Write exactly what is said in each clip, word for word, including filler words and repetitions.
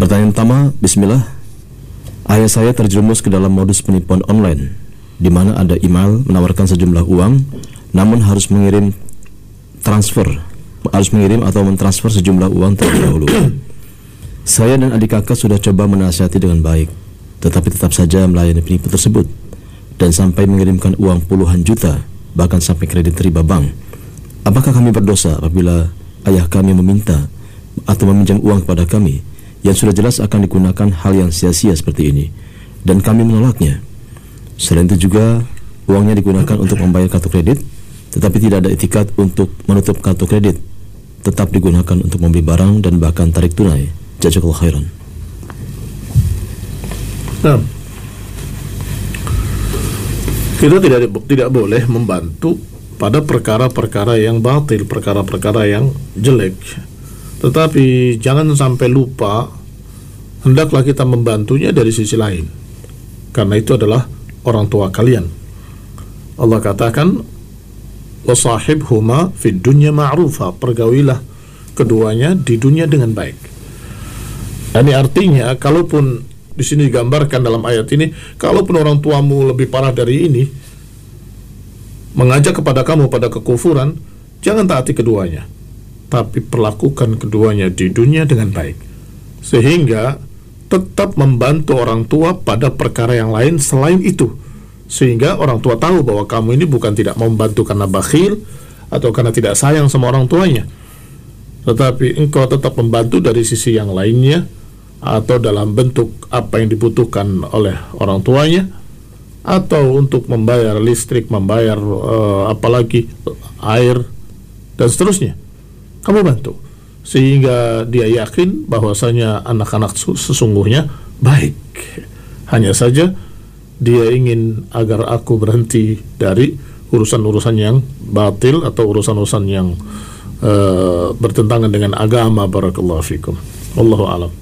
Pertanyaan pertama, bismillah. Ayah saya terjerumus ke dalam modus penipuan online, di mana ada email menawarkan sejumlah uang, namun harus mengirim transfer, harus mengirim atau mentransfer sejumlah uang terlebih dahulu. Saya dan adik kakak sudah coba menasihati dengan baik, tetapi tetap saja melayani penipu tersebut, dan sampai mengirimkan uang puluhan juta, bahkan sampai kredit riba bank. Apakah kami berdosa apabila ayah kami meminta atau meminjam uang kepada kami yang sudah jelas akan digunakan hal yang sia-sia seperti ini, dan kami menolaknya? Selain itu juga uangnya digunakan untuk membayar kartu kredit, tetapi tidak ada etikat untuk menutup kartu kredit, tetap digunakan untuk membeli barang dan bahkan tarik tunai. Jazakallahu khairan. Nah, kita tidak tidak boleh membantu pada perkara-perkara yang batil, perkara-perkara yang jelek. Tetapi jangan sampai lupa, hendaklah kita membantunya dari sisi lain, karena itu adalah orang tua kalian. Allah katakan, wasahibhuma fid dunya ma'rufa, pergaulilah keduanya di dunia dengan baik. Ini artinya, kalaupun di sini digambarkan dalam ayat ini, kalaupun orang tuamu lebih parah dari ini, mengajak kepada kamu pada kekufuran, jangan taati keduanya, tapi perlakukan keduanya di dunia dengan baik, sehingga tetap membantu orang tua pada perkara yang lain selain itu, sehingga orang tua tahu bahwa kamu ini bukan tidak membantu karena bakhil atau karena tidak sayang sama orang tuanya, tetapi engkau tetap membantu dari sisi yang lainnya, atau dalam bentuk apa yang dibutuhkan oleh orang tuanya, atau untuk membayar listrik, membayar uh, apalagi air dan seterusnya. Kamu bantu sehingga dia yakin bahwasanya anak-anak sesungguhnya baik. Hanya saja dia ingin agar aku berhenti dari urusan-urusan yang batil atau urusan-urusan yang uh, bertentangan dengan agama. Barakallahu fikum. Wallahu a'lam.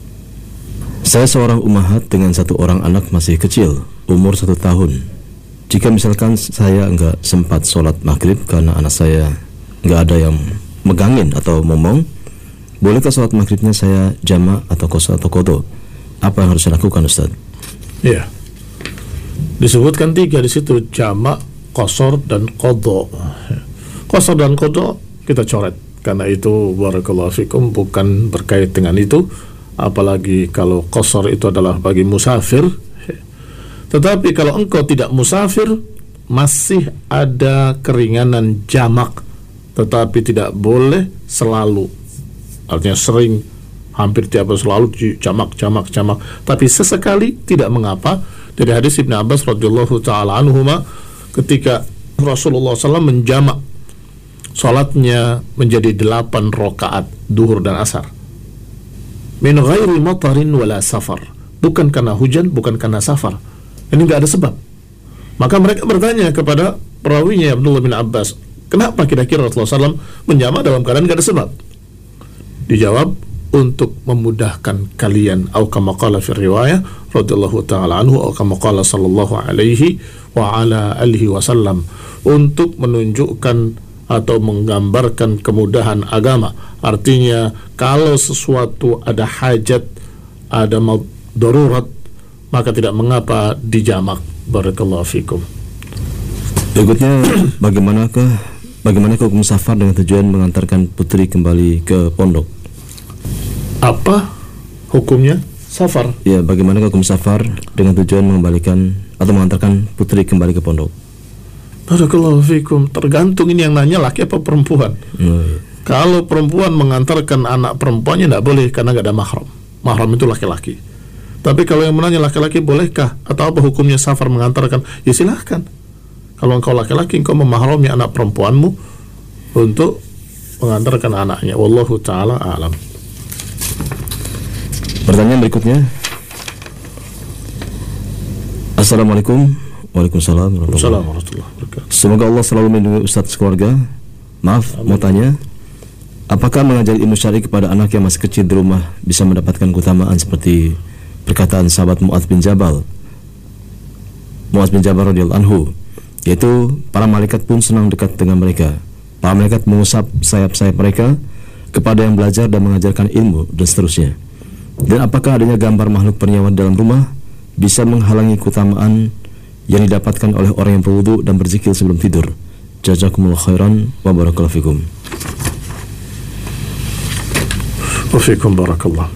Saya seorang ummahat dengan satu orang anak masih kecil, umur satu tahun. Jika misalkan saya enggak sempat sholat maghrib karena anak saya enggak ada yang megangin atau ngomong, bolehkah sholat maghribnya saya jamak atau qasar atau qadha? Apa yang harus saya lakukan, Ustaz? Iya, disebutkan tiga di situ, jamak, qasar dan qadha. Qasar dan qadha kita coret, karena itu barakallahu fikum bukan berkait dengan itu. Apalagi kalau qasar itu adalah bagi musafir. Tetapi kalau engkau tidak musafir, masih ada keringanan jamak, tetapi tidak boleh selalu, artinya sering, hampir tiap hari selalu jamak, jamak, jamak. Tapi sesekali tidak mengapa. Dari hadis Ibnu Abbas radhiyallahu taala anhuma, ketika Rasulullah shallallahu alaihi wasallam menjamak salatnya menjadi delapan rakaat duhur dan asar, min ghairi matarin wala safar, bukan karena hujan, bukan karena safar. Ini nggak ada sebab. Maka mereka bertanya kepada perawinya Abdullah bin Abbas, kenapa kira-kira Rasulullah shallallahu alaihi wasallam menjamak dalam keadaan nggak ada sebab? Dijawab, untuk memudahkan kalian, atau kama qala fi riwayah radhiyallahu taala anhu, atau kama qala sallallahu alaihi wa ala alihi wasallam, untuk menunjukkan atau menggambarkan kemudahan agama. Artinya kalau sesuatu ada hajat, ada darurat, maka tidak mengapa dijamak. Barakallahu fikum. Berikutnya, bagaimanakah bagaimanakah hukum safar dengan tujuan mengantarkan putri kembali ke pondok? Apa hukumnya safar? Ya, bagaimanakah hukum safar dengan tujuan mengembalikan atau mengantarkan putri kembali ke pondok? Barakallahu fikum. Tergantung ini yang nanya laki apa perempuan. Oh, iya. Kalau perempuan mengantarkan anak perempuannya tidak boleh karena tidak ada mahram. Mahram itu laki-laki. Tapi kalau yang menanya laki-laki bolehkah atau apa hukumnya safar mengantarkan? Ya silahkan. Kalau engkau laki-laki, engkau memahrami anak perempuanmu untuk mengantarkan anaknya. Wallahu ta'ala a'lam. Pertanyaan berikutnya. Assalamualaikum. Waalaikumsalam warahmatullahi wabarakatuh. Semoga Allah selalu melindungi Ustadz keluarga. Maaf, amin. Mau tanya, apakah mengajari ilmu syar'i kepada anak yang masih kecil di rumah bisa mendapatkan keutamaan seperti perkataan sahabat Mu'adz bin Jabal Mu'adz bin Jabal radhiyallahu anhu, yaitu para malaikat pun senang dekat dengan mereka. Para malaikat mengusap sayap-sayap mereka kepada yang belajar dan mengajarkan ilmu dan seterusnya. Dan apakah adanya gambar makhluk bernyawa dalam rumah bisa menghalangi keutamaan yang didapatkan oleh orang yang berwudu dan berzikir sebelum tidur? Jazakumullah khairan wa barakallahu fikum. Wa fikum barakallah.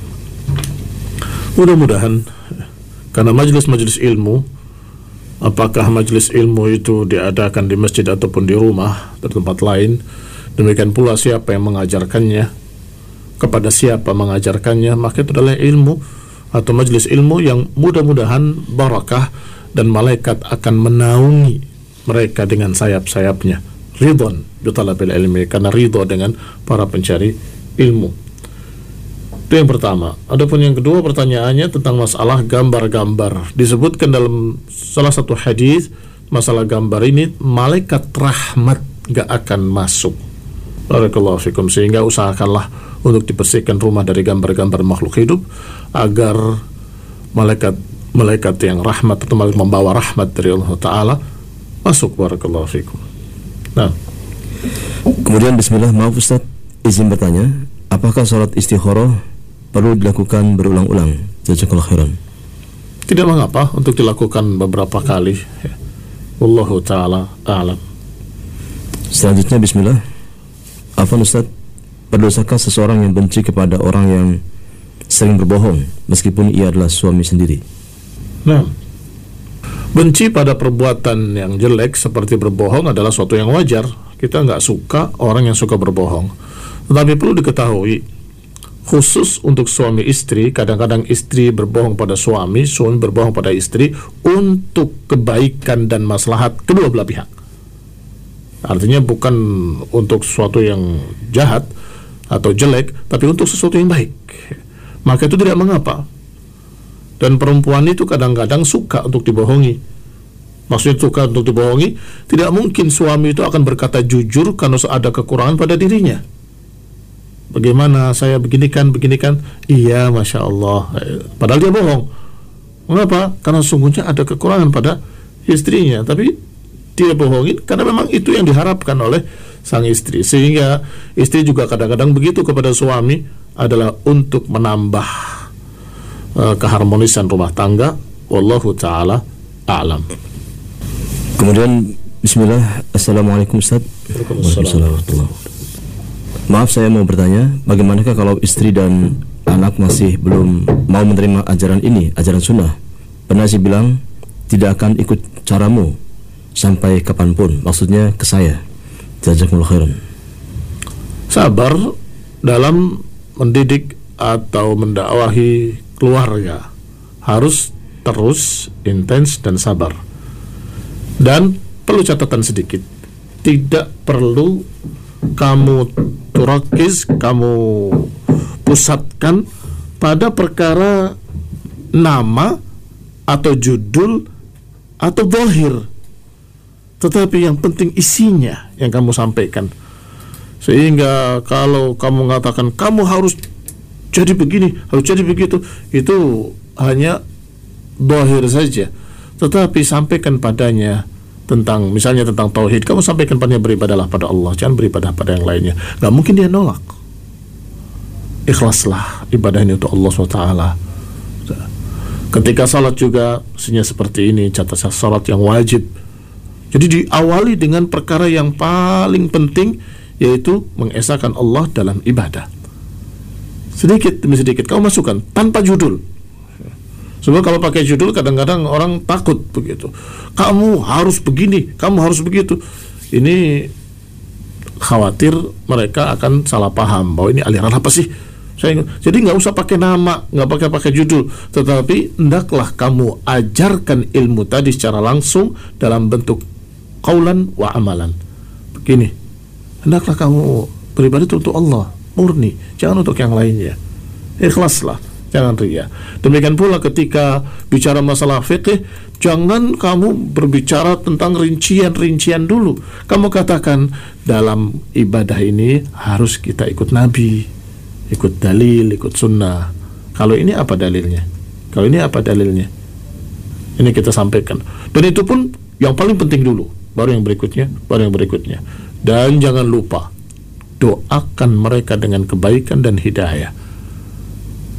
Mudah-mudahan karena majelis-majelis ilmu, apakah majelis ilmu itu diadakan di masjid ataupun di rumah atau tempat lain, demikian pula siapa yang mengajarkannya, kepada siapa mengajarkannya, maka itu adalah ilmu atau majelis ilmu yang mudah-mudahan barakah dan malaikat akan menaungi mereka dengan sayap-sayapnya, ridwan bitalabil ilmi, karena ridho dengan para pencari ilmu. Itu yang pertama. Adapun yang kedua, pertanyaannya tentang masalah gambar-gambar. Disebutkan dalam salah satu hadis masalah gambar ini, malaikat rahmat gak akan masuk. Barakallahu fikum. Sehingga usahakanlah untuk dibersihkan rumah dari gambar-gambar makhluk hidup agar malaikat malaikat yang rahmat atau malaikat membawa rahmat dari Allah Ta'ala masuk. Barakallahu fikum. Nah, kemudian bismillah, maaf Ustaz, izin bertanya, apakah salat istikharah perlu dilakukan berulang-ulang? Jazakallahu khairan. Tidak mengapa untuk dilakukan beberapa kali. Wallahu ta'ala a'lam. Selanjutnya bismillah, afwan Ustaz, berdosakah seseorang yang benci kepada orang yang sering berbohong meskipun ia adalah suami sendiri? Nah, benci pada perbuatan yang jelek seperti berbohong adalah suatu yang wajar. Kita nggak suka orang yang suka berbohong. Tetapi perlu diketahui, khusus untuk suami istri, kadang-kadang istri berbohong pada suami, suami berbohong pada istri untuk kebaikan dan maslahat kedua belah pihak. Artinya bukan untuk sesuatu yang jahat atau jelek, tapi untuk sesuatu yang baik. Maka itu tidak mengapa. Dan perempuan itu kadang-kadang suka untuk dibohongi. Maksudnya suka untuk dibohongi, tidak mungkin suami itu akan berkata jujur karena ada kekurangan pada dirinya. Bagaimana saya beginikan, beginikan, iya Masya Allah, padahal dia bohong. Mengapa? Karena sungguhnya ada kekurangan pada istrinya, tapi dia bohongin karena memang itu yang diharapkan oleh sang istri. Sehingga istri juga kadang-kadang begitu kepada suami adalah untuk menambah uh, keharmonisan rumah tangga. Wallahu ta'ala a'lam. Kemudian bismillah, assalamualaikum Ustaz. Waalaikumsalam. Maaf, saya mau bertanya, bagaimanakah kalau istri dan anak masih belum mau menerima ajaran ini, ajaran sunnah? Pernah sih bilang tidak akan ikut caramu sampai kapanpun, maksudnya ke saya. Jazakumullah khairan. Sabar dalam mendidik atau mendakwahi keluarga, harus terus intens dan sabar. Dan perlu catatan sedikit, tidak perlu kamu turakis, kamu pusatkan pada perkara nama atau judul atau zahir, tetapi yang penting isinya yang kamu sampaikan. Sehingga kalau kamu mengatakan kamu harus jadi begini, harus jadi begitu, itu hanya zahir saja. Tetapi sampaikan padanya tentang, misalnya tentang tauhid, kamu sampaikan padanya beribadahlah pada Allah, jangan beribadah pada yang lainnya. Gak mungkin dia nolak. Ikhlaslah ibadah ini untuk Allah subhanahu wa taala. Ketika salat juga mestinya seperti ini, catat salat yang wajib. Jadi diawali dengan perkara yang paling penting, yaitu mengesahkan Allah dalam ibadah. Sedikit demi sedikit kamu masukkan tanpa judul. Sebab kalau pakai judul kadang-kadang orang takut begitu. Kamu harus begini, kamu harus begitu. Ini khawatir mereka akan salah paham bahwa ini aliran apa sih? Saya, jadi nggak usah pakai nama, nggak pakai pakai judul, tetapi hendaklah kamu ajarkan ilmu tadi secara langsung dalam bentuk qaulan wa amalan. Begini, hendaklah kamu beribadah untuk Allah murni, jangan untuk yang lainnya. Ikhlaslah, jangan riya. Demikian pula ketika bicara masalah fikih, jangan kamu berbicara tentang rincian-rincian dulu. Kamu katakan dalam ibadah ini harus kita ikut Nabi, ikut dalil, ikut sunnah. Kalau ini apa dalilnya? Kalau ini apa dalilnya? Ini kita sampaikan. Dan itu pun yang paling penting dulu, baru yang berikutnya, baru yang berikutnya. Dan jangan lupa, doakan mereka dengan kebaikan dan hidayah.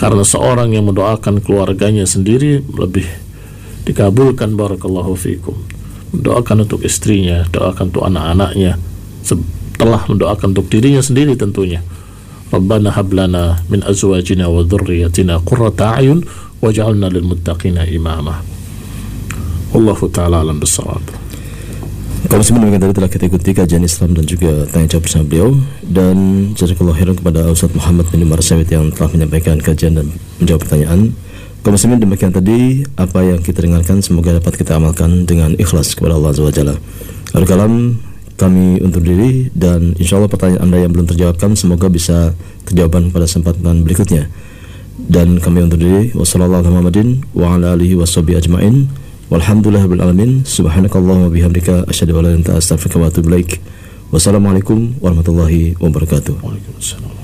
Karena seorang yang mendoakan keluarganya sendiri lebih dikabulkan, barakallahu fikum. Mendoakan untuk istrinya, doakan untuk anak-anaknya, setelah mendoakan untuk dirinya sendiri tentunya. Rabbana hablana min azwajina wa dhurriyyatina qurrata a'yun waj'alna lil muttaqina imama. Wallahu ta'ala alam bissawab. Kalau sebenarnya tadi telah kita ikuti kajian Islam dan juga tanya jawab bersama beliau, dan jazakallahu khairan kepada Ustaz Muhammad bin Umar Sawit yang telah menyampaikan kajian dan menjawab pertanyaan. Kalau muslimin, demikian tadi apa yang kita dengarkan, semoga dapat kita amalkan dengan ikhlas kepada Allah Azza wa Jalla. Akhir kalam, kami undur diri, dan insyaallah pertanyaan Anda yang belum terjawabkan semoga bisa terjawab pada kesempatan berikutnya. Dan kami undur diri. Wassallallahu Muhammadin wa ala alihi washabihi ajmain. Walhamdulillahirabbil alamin. Subhanakallahumma bihamdika asyhadu an la ilaha illa anta astaghfiruka wa atubu ilaik. Wassalamualaikum warahmatullahi wabarakatuh. Waalaikumsalam.